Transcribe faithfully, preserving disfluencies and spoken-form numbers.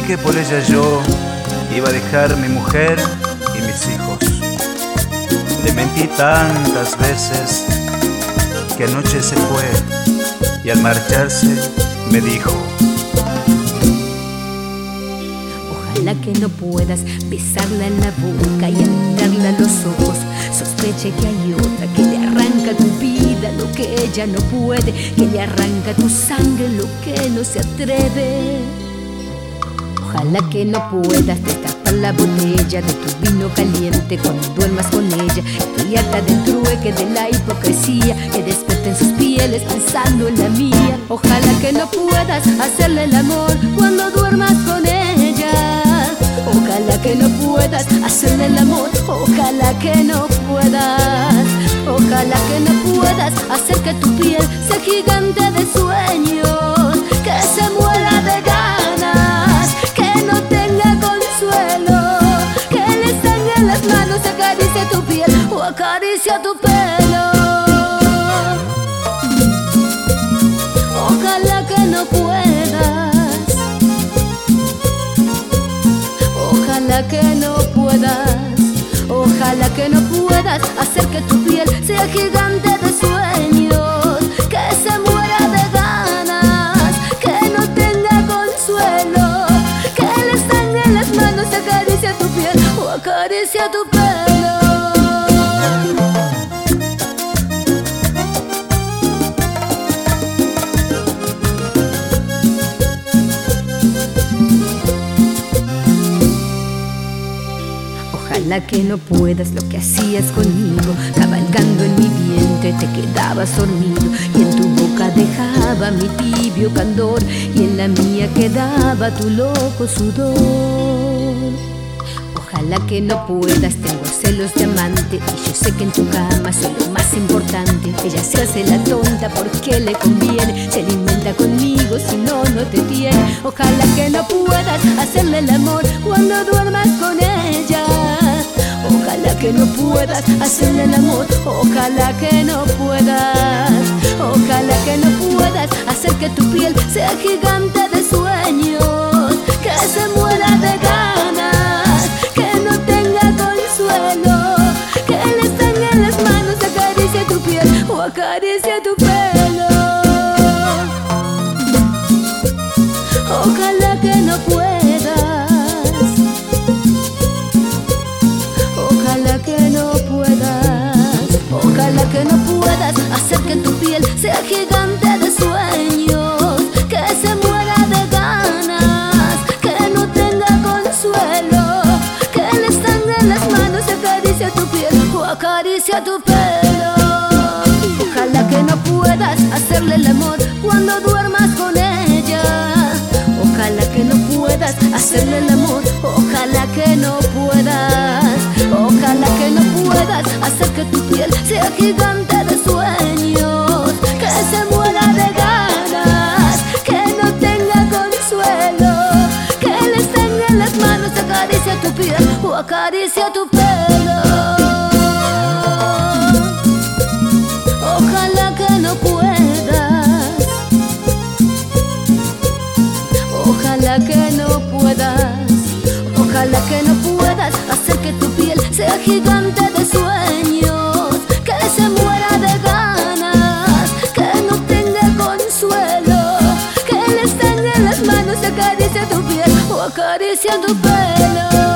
que por ella yo iba a dejar mi mujer y mis hijos. Le mentí tantas veces que anoche se fue y al marcharse me dijo: ojalá que no puedas besarla en la boca y mirarla a los ojos. Sospeche que hay otra que le arranca tu vida lo que ella no puede, que le arranca tu sangre lo que no se atreve. Ojalá que no puedas destapar la botella de tu vino caliente cuando duermas con ella. Estoy harta del trueque, de la hipocresía que despierten sus pieles pensando en la mía. Ojalá que no puedas hacerle el amor cuando duermas con ella. Ojalá que no puedas hacerle el amor, ojalá que no puedas. Ojalá que no puedas hacer que tu piel sea gigante de sueños, que se muera de ganas, que no tenga consuelo, que le sangre las manos, acaricie tu piel o acaricia tu pelo. Ojalá que no puedas, ojalá que no puedas, ojalá que no puedas hacer que tu piel sea gigante de sueños, que se muera de ganas, que no tenga consuelo, que le sangre las manos, acaricia tu piel o acaricia tu pelo. Ojalá que no puedas lo que hacías conmigo, cabalgando en mi vientre te quedabas dormido y en tu boca dejaba mi tibio candor y en la mía quedaba tu loco sudor. Ojalá que no puedas, tengo celos de amante y yo sé que en tu cama soy lo más importante. Ella se hace la tonta porque le conviene, se alimenta conmigo, si no, no te tiene. Ojalá que no puedas hacerle el amor cuando duermas con ella. Ojalá que no puedas hacerle el amor, ojalá que no puedas. Ojalá que no puedas hacer que tu piel sea gigante de sueños, que se muera de ganas, que no tenga consuelo, que le sangre las manos, acaricie tu piel o acaricie tu pelo. Ojalá que no puedas, ojalá que no puedas, ojalá que no puedas hacer que tu piel sea gigante de sueños, que se muera de ganas, que no tenga consuelo, que le sangre las manos, acaricia tu piel o acaricia tu pelo. Ojalá que no puedas hacerle el amor cuando duermas con ella. Ojalá que no puedas hacerle el amor, ojalá que no puedas. Ojalá que no puedas hacer que tu piel sea gigante de sueños, que se muera de ganas, que no tenga consuelo, que le sangre las manos, acaricia tu piel o acaricia tu pelo. Ojalá que no puedas, ojalá que no puedas, ojalá que no puedas hacer que tu piel sea gigante de sueños, que se muera de ganas, que no tenga consuelo, que le sangre las manos, acaricia tu piel o acaricia tu pelo.